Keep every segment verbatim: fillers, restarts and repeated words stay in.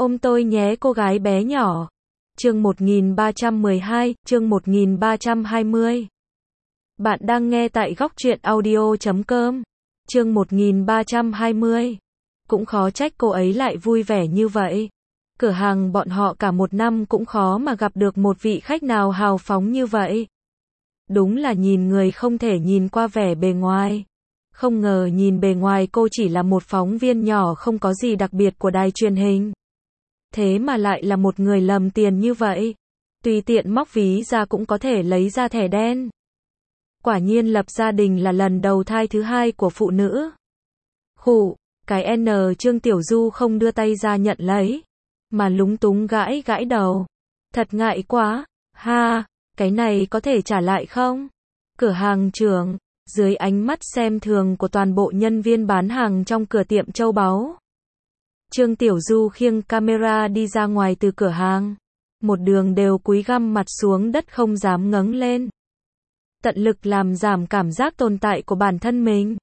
Ôm tôi nhé cô gái bé nhỏ. Chương một nghìn ba trăm mười hai, chương một nghìn ba trăm hai mươi. Bạn đang nghe tại góc truyện audio chấm com. Chương một nghìn ba trăm hai mươi. Cũng khó trách cô ấy lại vui vẻ như vậy. Cửa hàng bọn họ cả một năm cũng khó mà gặp được một vị khách nào hào phóng như vậy. Đúng là nhìn người không thể nhìn qua vẻ bề ngoài. Không ngờ nhìn bề ngoài cô chỉ là một phóng viên nhỏ không có gì đặc biệt của đài truyền hình. Thế mà lại là một người lầm tiền như vậy. Tùy tiện móc ví ra cũng có thể lấy ra thẻ đen. Quả nhiên lập gia đình là lần đầu thai thứ hai của phụ nữ. Khụ, cái N Trương Tiểu Du không đưa tay ra nhận lấy, mà lúng túng gãi gãi đầu. Thật ngại quá, ha, cái này có thể trả lại không? Cửa hàng trưởng, dưới ánh mắt xem thường của toàn bộ nhân viên bán hàng trong cửa tiệm châu báu. Trương Tiểu Du khiêng camera đi ra ngoài từ cửa hàng. Một đường đều cúi găm mặt xuống đất không dám ngẩng lên. Tận lực làm giảm cảm giác tồn tại của bản thân mình.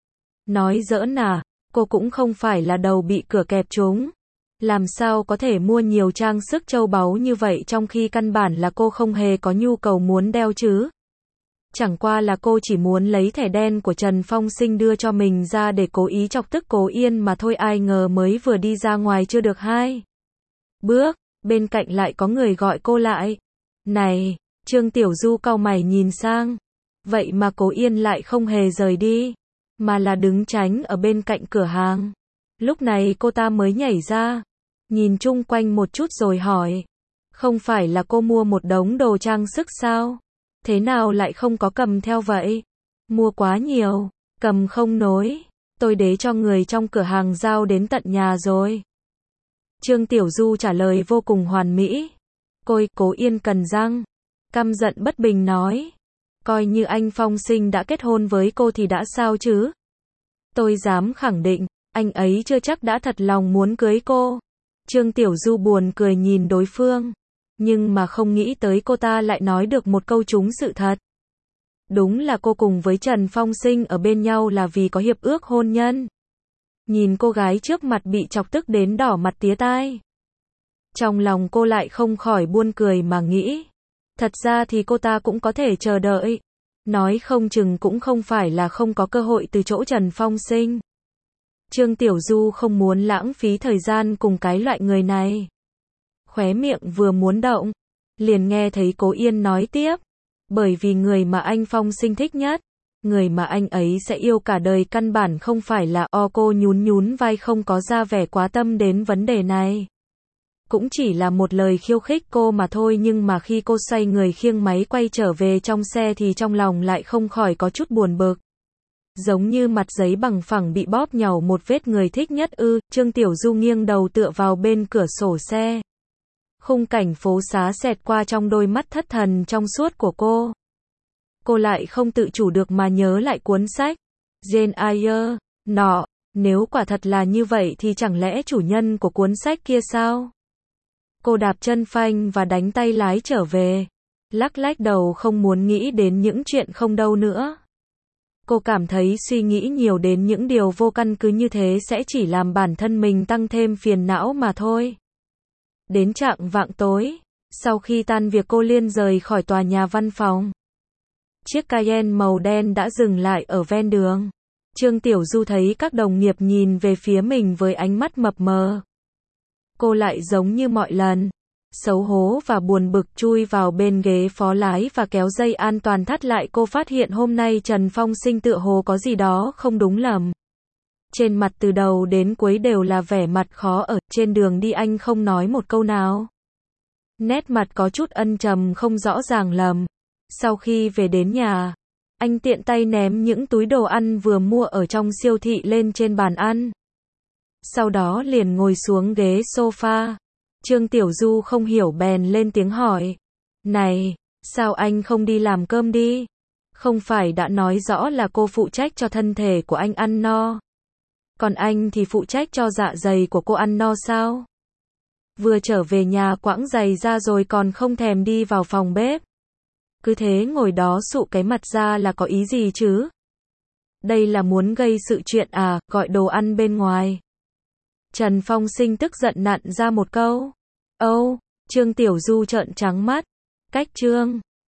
Nói giỡn à, cô cũng không phải là đầu bị cửa kẹp trúng. Làm sao có thể mua nhiều trang sức châu báu như vậy trong khi căn bản là cô không hề có nhu cầu muốn đeo chứ. Chẳng qua là cô chỉ muốn lấy thẻ đen của Trần Phong Sinh đưa cho mình ra để cố ý chọc tức Cố Yên mà thôi, ai ngờ mới vừa đi ra ngoài chưa được hai bước, bên cạnh lại có người gọi cô lại. Này, Trương Tiểu Du cau mày nhìn sang. Vậy mà Cố Yên lại không hề rời đi, mà là đứng tránh ở bên cạnh cửa hàng. Lúc này cô ta mới nhảy ra, nhìn chung quanh một chút rồi hỏi. Không phải là cô mua một đống đồ trang sức sao? Thế nào lại không có cầm theo vậy? Mua quá nhiều, cầm không nổi. Tôi đế cho người trong cửa hàng giao đến tận nhà rồi. Trương Tiểu Du trả lời vô cùng hoàn mỹ. Côi, Cố Yên cần răng, căm giận bất bình nói. Coi như anh Phong Sinh đã kết hôn với cô thì đã sao chứ? Tôi dám khẳng định, anh ấy chưa chắc đã thật lòng muốn cưới cô. Trương Tiểu Du buồn cười nhìn đối phương. Nhưng mà không nghĩ tới cô ta lại nói được một câu trúng sự thật. Đúng là cô cùng với Trần Phong Sinh ở bên nhau là vì có hiệp ước hôn nhân. Nhìn cô gái trước mặt bị chọc tức đến đỏ mặt tía tai. Trong lòng cô lại không khỏi buồn cười mà nghĩ. Thật ra thì cô ta cũng có thể chờ đợi. Nói không chừng cũng không phải là không có cơ hội từ chỗ Trần Phong Sinh. Trương Tiểu Du không muốn lãng phí thời gian cùng cái loại người này. Khóe miệng vừa muốn động, liền nghe thấy Cố Yên nói tiếp. Bởi vì người mà anh Phong Sinh thích nhất, người mà anh ấy sẽ yêu cả đời căn bản không phải là o. Cô nhún nhún vai không có ra vẻ quá tâm đến vấn đề này. Cũng chỉ là một lời khiêu khích cô mà thôi, nhưng mà khi cô xoay người khiêng máy quay trở về trong xe thì trong lòng lại không khỏi có chút buồn bực. Giống như mặt giấy bằng phẳng bị bóp nhàu một vết. Người thích nhất ư? Trương Tiểu Du nghiêng đầu tựa vào bên cửa sổ xe. Khung cảnh phố xá xẹt qua trong đôi mắt thất thần trong suốt của cô. Cô lại không tự chủ được mà nhớ lại cuốn sách Jane Eyre nọ. Nếu quả thật là như vậy thì chẳng lẽ chủ nhân của cuốn sách kia sao? Cô đạp chân phanh và đánh tay lái trở về. Lắc lách đầu không muốn nghĩ đến những chuyện không đâu nữa. Cô cảm thấy suy nghĩ nhiều đến những điều vô căn cứ như thế sẽ chỉ làm bản thân mình tăng thêm phiền não mà thôi. Đến chạng vạng tối, sau khi tan việc cô Liên rời khỏi tòa nhà văn phòng. Chiếc Cayenne màu đen đã dừng lại ở ven đường. Trương Tiểu Du thấy các đồng nghiệp nhìn về phía mình với ánh mắt mập mờ. Cô lại giống như mọi lần, xấu hổ và buồn bực chui vào bên ghế phó lái và kéo dây an toàn thắt lại. Cô phát hiện hôm nay Trần Phong Sinh tựa hồ có gì đó không đúng lầm. Trên mặt từ đầu đến cuối đều là vẻ mặt khó ở. Trên đường đi anh không nói một câu nào. Nét mặt có chút ân trầm không rõ ràng lầm. Sau khi về đến nhà, anh tiện tay ném những túi đồ ăn vừa mua ở trong siêu thị lên trên bàn ăn. Sau đó liền ngồi xuống ghế sofa. Trương Tiểu Du không hiểu bèn lên tiếng hỏi. Này, sao anh không đi làm cơm đi? Không phải đã nói rõ là cô phụ trách cho thân thể của anh ăn no. Còn anh thì phụ trách cho dạ dày của cô ăn no sao? Vừa trở về nhà quãng giày ra rồi còn không thèm đi vào phòng bếp. Cứ thế ngồi đó sụ cái mặt ra là có ý gì chứ? Đây là muốn gây sự chuyện à, gọi đồ ăn bên ngoài. Trần Phong Sinh tức giận nặn ra một câu. Âu, Trương Tiểu Du trợn trắng mắt. Cách Trương